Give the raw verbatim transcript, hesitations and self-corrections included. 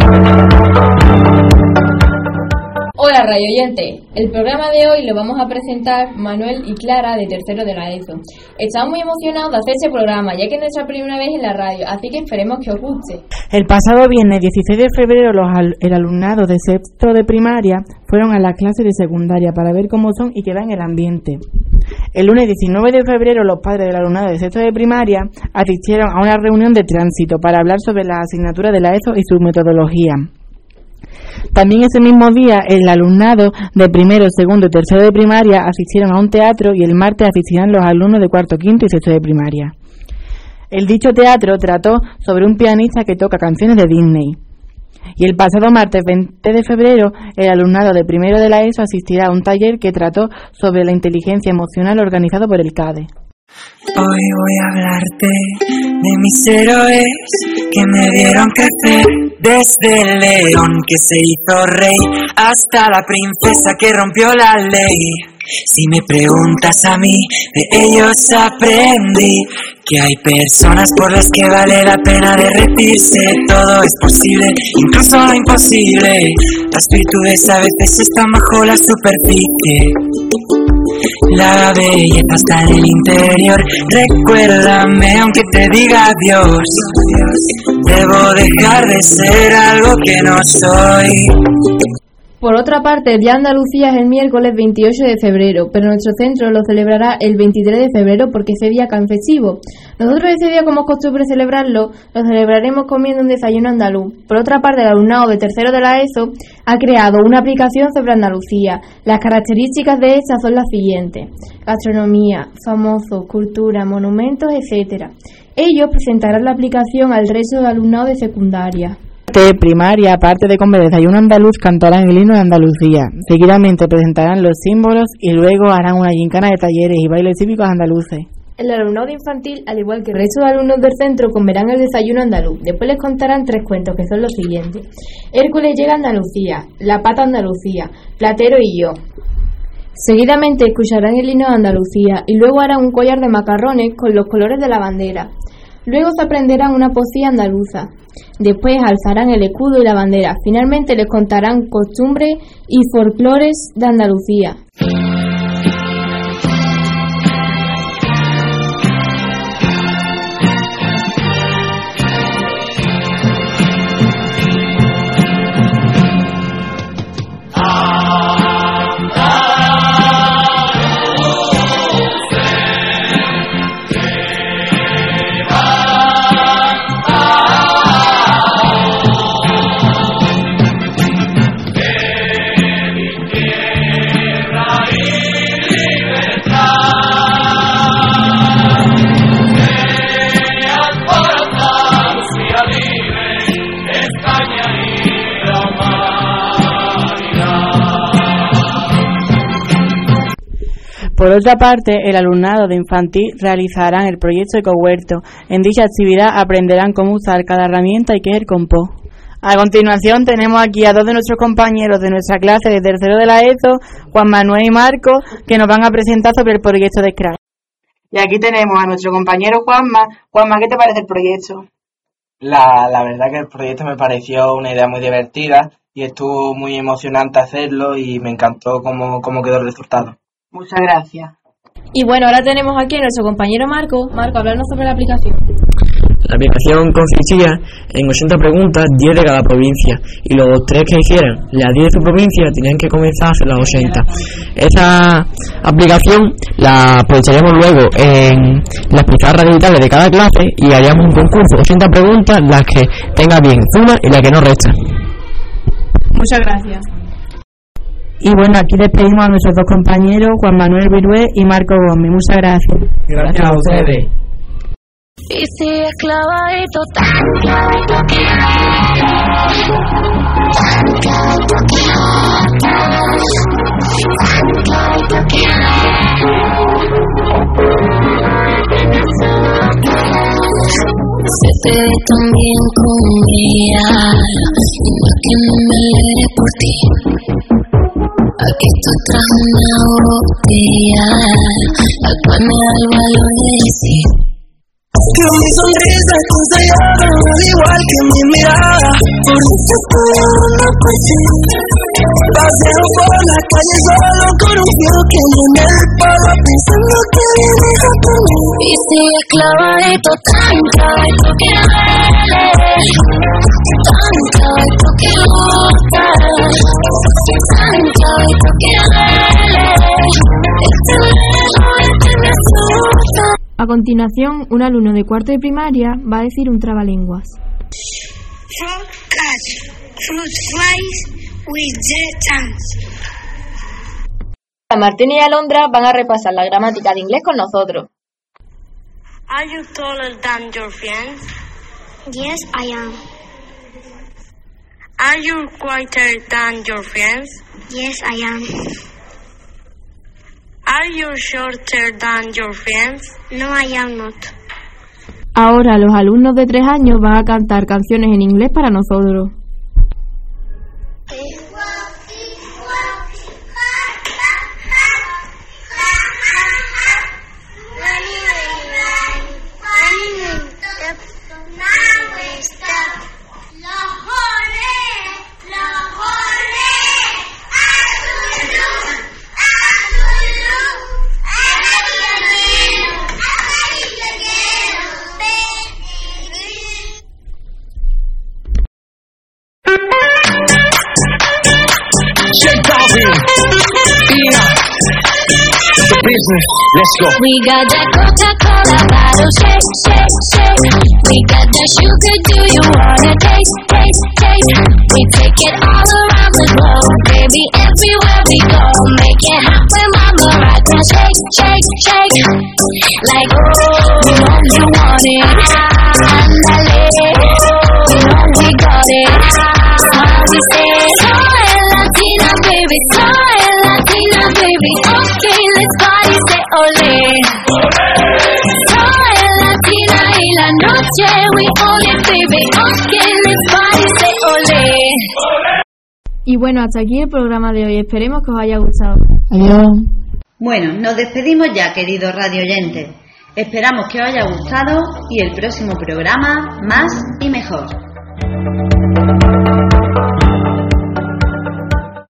Hola radio oyentes, el programa de hoy lo vamos a presentar Manuel y Clara de tercero de la ESO. Estamos muy emocionados de hacer este programa ya que es nuestra primera vez en la radio, así que esperemos que os guste. El pasado viernes dieciséis de febrero los al, el alumnado de sexto de primaria fueron a la clase de secundaria para ver cómo son y qué va en el ambiente. El lunes diecinueve de febrero los padres del alumnado de sexto de primaria asistieron a una reunión de tránsito para hablar sobre las asignaturas de la ESO y su metodología. También ese mismo día el alumnado de primero, segundo y tercero de primaria asistieron a un teatro y el martes asistirán los alumnos de cuarto, quinto y sexto de primaria. El dicho teatro trató sobre un pianista que toca canciones de Disney. Y el pasado martes veinte de febrero el alumnado de primero de la ESO asistirá a un taller que trató sobre la inteligencia emocional organizado por el CADE. Hoy voy a hablarte de mis héroes que me vieron crecer, desde el león que se hizo rey hasta la princesa que rompió la ley. Si me preguntas a mí, de ellos aprendí que hay personas por las que vale la pena derretirse. Todo es posible, incluso lo imposible. Las virtudes a veces están bajo la superficie. La belleza está en el interior. Recuérdame aunque te diga adiós. Debo dejar de ser algo que no soy. Por otra parte, el Día de Andalucía es el miércoles veintiocho de febrero, pero nuestro centro lo celebrará el veintitrés de febrero porque ese día cae festivo. Nosotros ese día, como es costumbre celebrarlo, lo celebraremos comiendo un desayuno andaluz. Por otra parte, el alumnado de tercero de la ESO ha creado una aplicación sobre Andalucía. Las características de esta son las siguientes: gastronomía, famosos, cultura, monumentos, etcétera. Ellos presentarán la aplicación al resto del alumnado de secundaria. De primaria, aparte de comer desayuno andaluz, cantarán el himno de Andalucía. Seguidamente presentarán los símbolos y luego harán una gincana de talleres y bailes cívicos andaluces. El alumnado infantil, al igual que el resto de alumnos del centro, comerán el desayuno andaluz. Después les contarán tres cuentos, que son los siguientes: Hércules llega a Andalucía, La pata Andalucía, Platero y yo. Seguidamente escucharán el himno de Andalucía y luego harán un collar de macarrones con los colores de la bandera. Luego se aprenderán una poesía andaluza. Después alzarán el escudo y la bandera. Finalmente les contarán costumbres y folclores de Andalucía. Por otra parte, el alumnado de infantil realizarán el proyecto Ecohuerto. En dicha actividad aprenderán cómo usar cada herramienta y qué es el compost. A continuación tenemos aquí a dos de nuestros compañeros de nuestra clase de tercero de la ESO, Juan Manuel y Marco, que nos van a presentar sobre el proyecto de Scratch. Y aquí tenemos a nuestro compañero Juanma. Juanma, ¿qué te parece el proyecto? La, la verdad que el proyecto me pareció una idea muy divertida y estuvo muy emocionante hacerlo y me encantó cómo, cómo quedó el resultado. Muchas gracias. Y bueno, ahora tenemos aquí a nuestro compañero Marco. Marco, hablarnos sobre la aplicación. La aplicación consistía en ochenta preguntas, diez de cada provincia, y los tres que hicieran las diez de su provincia tenían que comenzar a hacer las ochenta. Esa aplicación la aprovecharíamos luego en las pizarras digitales de cada clase y haríamos un concurso, ochenta preguntas, las que tenga bien suma y las que no resta. Muchas gracias. Y bueno, aquí despedimos a nuestros dos compañeros, Juan Manuel Virué y Marco Gómez. Muchas gracias. Gracias a ustedes. Y si es clavadito, tan clavadito que tan clavadito que tan clavadito que se te ve tan bien con ella, y más que me alegre por ti. Aquí tú traes una botella, al cual me da el valor de decir: Que mi sonrisa es sellada, al igual que mi mirada. Por eso estoy hablando por ti. Paseo por la calle solo con un fio que en el palo, pensando que vienes a por mí. Y si es clavadito, tan clavadito que duele, tan clavadito que gusta, tan clavadito que duele. Este lejos, este me asusta. A continuación, un alumno de cuarto de primaria va a decir un trabalenguas. Frog catch, fruit flies with their tongues. Martín y Alondra van a repasar la gramática de inglés con nosotros. Are you taller than your friends? Yes, I am. Are you quieter than your friends? Yes, I am. Are you shorter than your friends? No, I am not. Ahora los alumnos de tres años van a cantar canciones en inglés para nosotros. Let's go. We got that Coca-Cola bottle, shake, shake, shake. We got that sugar, do you wanna taste, taste, taste? We take it all around the globe, baby, everywhere we go. Make it happen, mama, right now, shake, shake, shake. Like, oh, you know you want it, andale, you know we got it. How we say, soy Latina, baby, soy Latina, baby. Okay, let's party, say ole. Soy Latina y la noche we own it, baby. Okay, let's party, say ole. Y bueno, hasta aquí el programa de hoy. Esperemos que os haya gustado. Adiós. Bueno, nos despedimos ya, queridos radio oyentes. Esperamos que os haya gustado y el próximo programa más y mejor.